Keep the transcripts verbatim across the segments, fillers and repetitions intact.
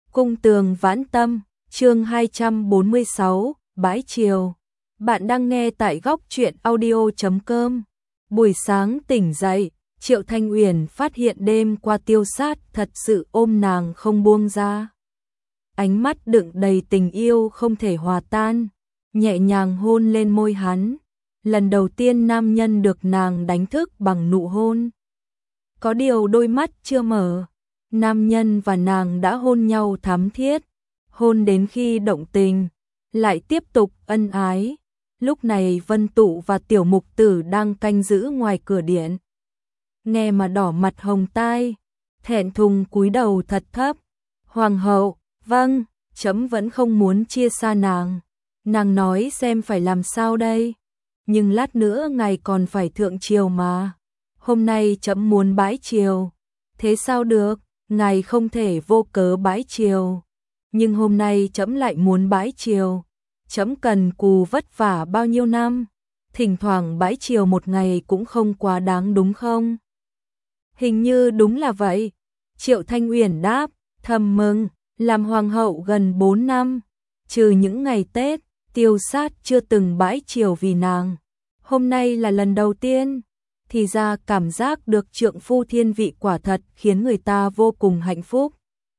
Cung tường vãn tâm, chương hai trăm bốn mươi sáu, bãi chiều. Bạn đang nghe tại góc truyện audio chấm com. Buổi sáng tỉnh dậy, Triệu Thanh Uyển phát hiện đêm qua Tiêu Sát thật sự ôm nàng không buông ra. Ánh mắt đựng đầy tình yêu không thể hòa tan, nhẹ nhàng hôn lên môi hắn. Lần đầu tiên nam nhân được nàng đánh thức bằng nụ hôn. Có điều đôi mắt chưa mở, nam nhân và nàng đã hôn nhau thắm thiết, hôn đến khi động tình, lại tiếp tục ân ái. Lúc này Vân Tụ và Tiểu Mục Tử đang canh giữ ngoài cửa điện. Nghe mà đỏ mặt hồng tai, thẹn thùng cúi đầu thật thấp. Hoàng hậu, vâng, trẫm vẫn không muốn chia xa nàng. Nàng nói xem phải làm sao đây? Nhưng lát nữa ngài còn phải thượng triều mà. Hôm nay trẫm muốn bãi triều. Thế sao được, ngài không thể vô cớ bãi triều. Nhưng hôm nay trẫm lại muốn bãi triều. Trẫm cần cù vất vả bao nhiêu năm, thỉnh thoảng bãi triều một ngày cũng không quá đáng đúng không? Hình như đúng là vậy. Triệu Thanh Uyển đáp, thầm mừng, làm hoàng hậu gần bốn năm, trừ những ngày Tết, Tiêu Sát chưa từng bãi triều vì nàng. Hôm nay là lần đầu tiên, thì ra cảm giác được trượng phu thiên vị quả thật khiến người ta vô cùng hạnh phúc.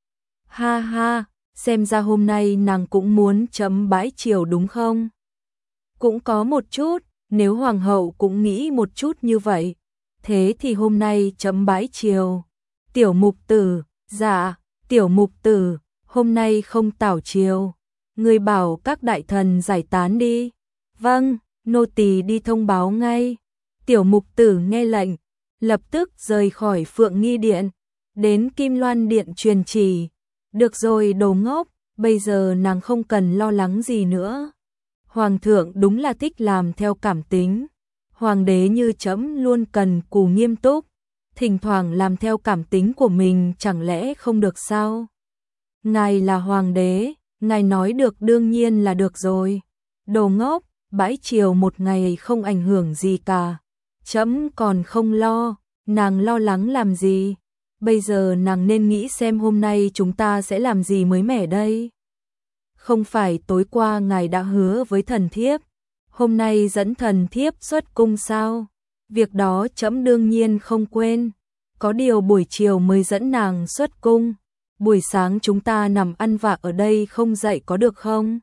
Ha ha, xem ra hôm nay nàng cũng muốn chấm bãi triều đúng không? Cũng có một chút, nếu hoàng hậu cũng nghĩ một chút như vậy, thế thì hôm nay chấm bãi triều. Tiểu Mục Tử, dạ, Tiểu Mục Tử, hôm nay không tảo triều. Người bảo các đại thần giải tán đi. Vâng, nô tỳ đi thông báo ngay. Tiểu Mục Tử nghe lệnh, lập tức rời khỏi Phượng Nghi Điện, đến Kim Loan Điện truyền chỉ. Được rồi đồ ngốc, bây giờ nàng không cần lo lắng gì nữa. Hoàng thượng đúng là thích làm theo cảm tính. Hoàng đế như trẫm luôn cần cù nghiêm túc, thỉnh thoảng làm theo cảm tính của mình chẳng lẽ không được sao? Ngài là hoàng đế, ngài nói được đương nhiên là được rồi. Đồ ngốc, bãi triều một ngày không ảnh hưởng gì cả. Trẫm còn không lo, nàng lo lắng làm gì? Bây giờ nàng nên nghĩ xem hôm nay chúng ta sẽ làm gì mới mẻ đây. Không phải tối qua ngài đã hứa với thần thiếp, hôm nay dẫn thần thiếp xuất cung sao? Việc đó trẫm đương nhiên không quên. Có điều buổi chiều mới dẫn nàng xuất cung, buổi sáng chúng ta nằm ăn vạ ở đây không dậy có được không?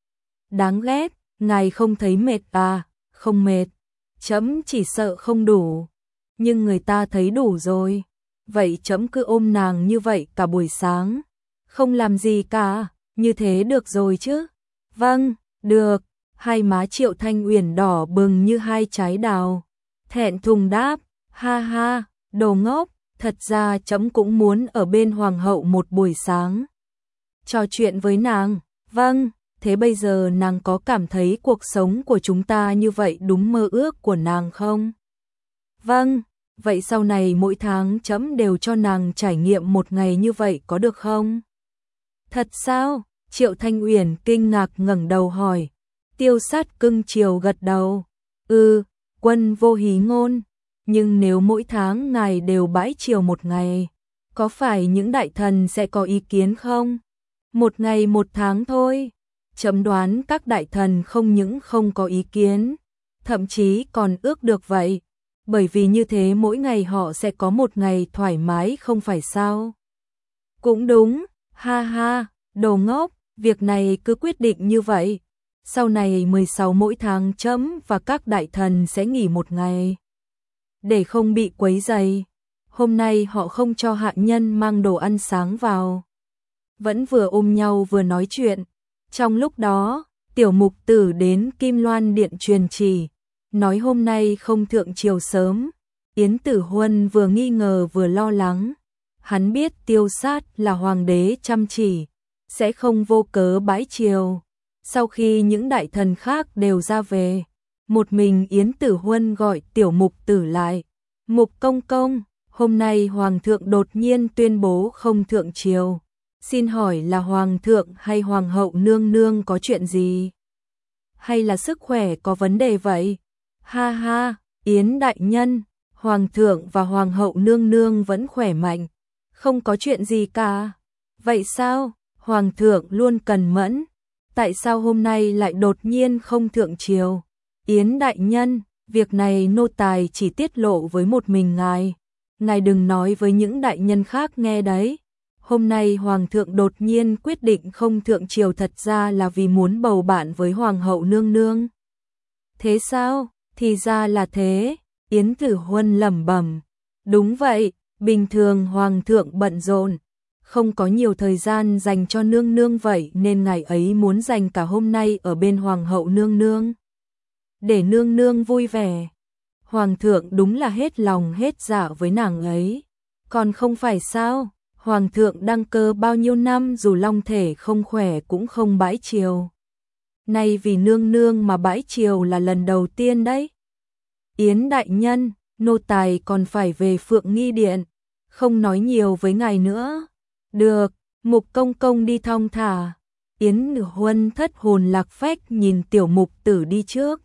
Đáng ghét, ngài không thấy mệt à? Không mệt, trẫm chỉ sợ không đủ, nhưng người ta thấy đủ rồi. Vậy trẫm cứ ôm nàng như vậy cả buổi sáng, không làm gì cả, như thế được rồi chứ? Vâng, được. Hai má Triệu Thanh Uyển đỏ bừng như hai trái đào, thẹn thùng đáp, ha ha, đồ ngốc, thật ra trẫm cũng muốn ở bên hoàng hậu một buổi sáng, trò chuyện với nàng. Vâng, thế bây giờ nàng có cảm thấy cuộc sống của chúng ta như vậy đúng mơ ước của nàng không? Vâng. Vậy sau này mỗi tháng trẫm đều cho nàng trải nghiệm một ngày như vậy có được không? Thật sao? Triệu Thanh Uyển kinh ngạc ngẩng đầu hỏi. Tiêu Sát cưng chiều gật đầu. Ừ, quân vô hí ngôn. Nhưng nếu mỗi tháng ngài đều bãi triều một ngày, có phải những đại thần sẽ có ý kiến không? Một ngày một tháng thôi. Trẫm đoán các đại thần không những không có ý kiến, thậm chí còn ước được vậy. Bởi vì như thế mỗi ngày họ sẽ có một ngày thoải mái không phải sao? Cũng đúng, ha ha, đồ ngốc, việc này cứ quyết định như vậy. Sau này mười sáu mỗi tháng trẫm và các đại thần sẽ nghỉ một ngày. Để không bị quấy rầy, hôm nay họ không cho hạ nhân mang đồ ăn sáng vào. Vẫn vừa ôm nhau vừa nói chuyện. Trong lúc đó, Tiểu Mục Tử đến Kim Loan Điện truyền chỉ, nói hôm nay không thượng triều sớm. Yến Tử Huân vừa nghi ngờ vừa lo lắng. Hắn biết Tiêu Sát là hoàng đế chăm chỉ, sẽ không vô cớ bãi triều. Sau khi những đại thần khác đều ra về, một mình Yến Tử Huân gọi Tiểu Mục Tử lại. Mục công công, hôm nay hoàng thượng đột nhiên tuyên bố không thượng triều. Xin hỏi là hoàng thượng hay hoàng hậu nương nương có chuyện gì? Hay là sức khỏe có vấn đề vậy? Ha ha, Yến đại nhân, hoàng thượng và hoàng hậu nương nương vẫn khỏe mạnh, không có chuyện gì cả. Vậy sao? Hoàng thượng luôn cần mẫn, tại sao hôm nay lại đột nhiên không thượng triều? Yến đại nhân, việc này nô tài chỉ tiết lộ với một mình ngài, ngài đừng nói với những đại nhân khác nghe đấy. Hôm nay Hoàng thượng đột nhiên quyết định không thượng triều thật ra là vì muốn bầu bạn với Hoàng hậu nương nương. Thế sao? Thì ra là thế, Yến Tử Huân lẩm bẩm. Đúng vậy, bình thường Hoàng thượng bận rộn, không có nhiều thời gian dành cho nương nương vậy nên ngài ấy muốn dành cả hôm nay ở bên Hoàng hậu nương nương. Để nương nương vui vẻ. Hoàng thượng đúng là hết lòng hết dạ với nàng ấy. Còn không phải sao, Hoàng thượng đăng cơ bao nhiêu năm dù long thể không khỏe cũng không bãi triều. Nay vì nương nương mà bãi triều là lần đầu tiên đấy. Yến đại nhân, nô tài còn phải về Phượng Nghi Điện, không nói nhiều với ngài nữa. Được, Mục công công đi thong thả. Yến Tử Huân thất hồn lạc phách nhìn tiểu mục tử đi trước.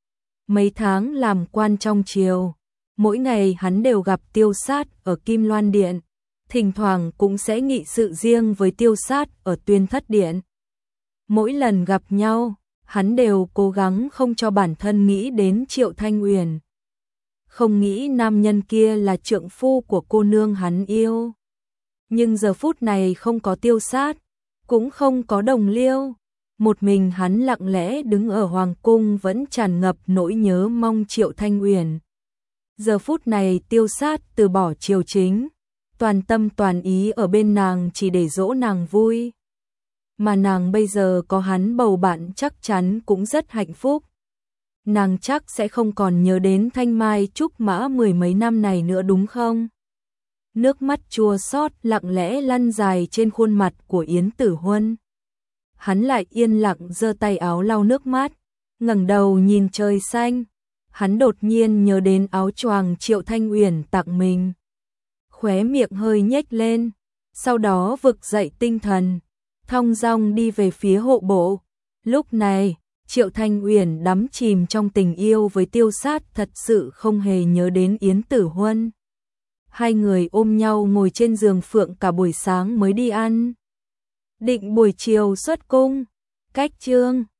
Mấy tháng làm quan trong triều, mỗi ngày hắn đều gặp Tiêu Sát ở Kim Loan Điện, thỉnh thoảng cũng sẽ nghị sự riêng với Tiêu Sát ở Tuyên Thất Điện. Mỗi lần gặp nhau, hắn đều cố gắng không cho bản thân nghĩ đến Triệu Thanh Uyển. Không nghĩ nam nhân kia là trượng phu của cô nương hắn yêu. Nhưng giờ phút này không có Tiêu Sát, cũng không có Đồng Liêu. Một mình hắn lặng lẽ đứng ở Hoàng cung vẫn tràn ngập nỗi nhớ mong Triệu Thanh Uyển. Giờ phút này Tiêu Sát từ bỏ triều chính, toàn tâm toàn ý ở bên nàng chỉ để dỗ nàng vui. Mà nàng bây giờ có hắn bầu bạn chắc chắn cũng rất hạnh phúc. Nàng chắc sẽ không còn nhớ đến Thanh Mai Trúc Mã mười mấy năm này nữa đúng không? Nước mắt chua xót lặng lẽ lăn dài trên khuôn mặt của Yến Tử Huân. Hắn lại yên lặng giơ tay áo lau nước mắt, ngẩng đầu nhìn trời xanh. Hắn đột nhiên nhớ đến áo choàng Triệu Thanh Uyển tặng mình. Khóe miệng hơi nhếch lên, sau đó vực dậy tinh thần, thong dong đi về phía hộ bộ. Lúc này, Triệu Thanh Uyển đắm chìm trong tình yêu với Tiêu Sát thật sự không hề nhớ đến Yến Tử Huân. Hai người ôm nhau ngồi trên giường phượng cả buổi sáng mới đi ăn. Định buổi chiều xuất cung, cách chương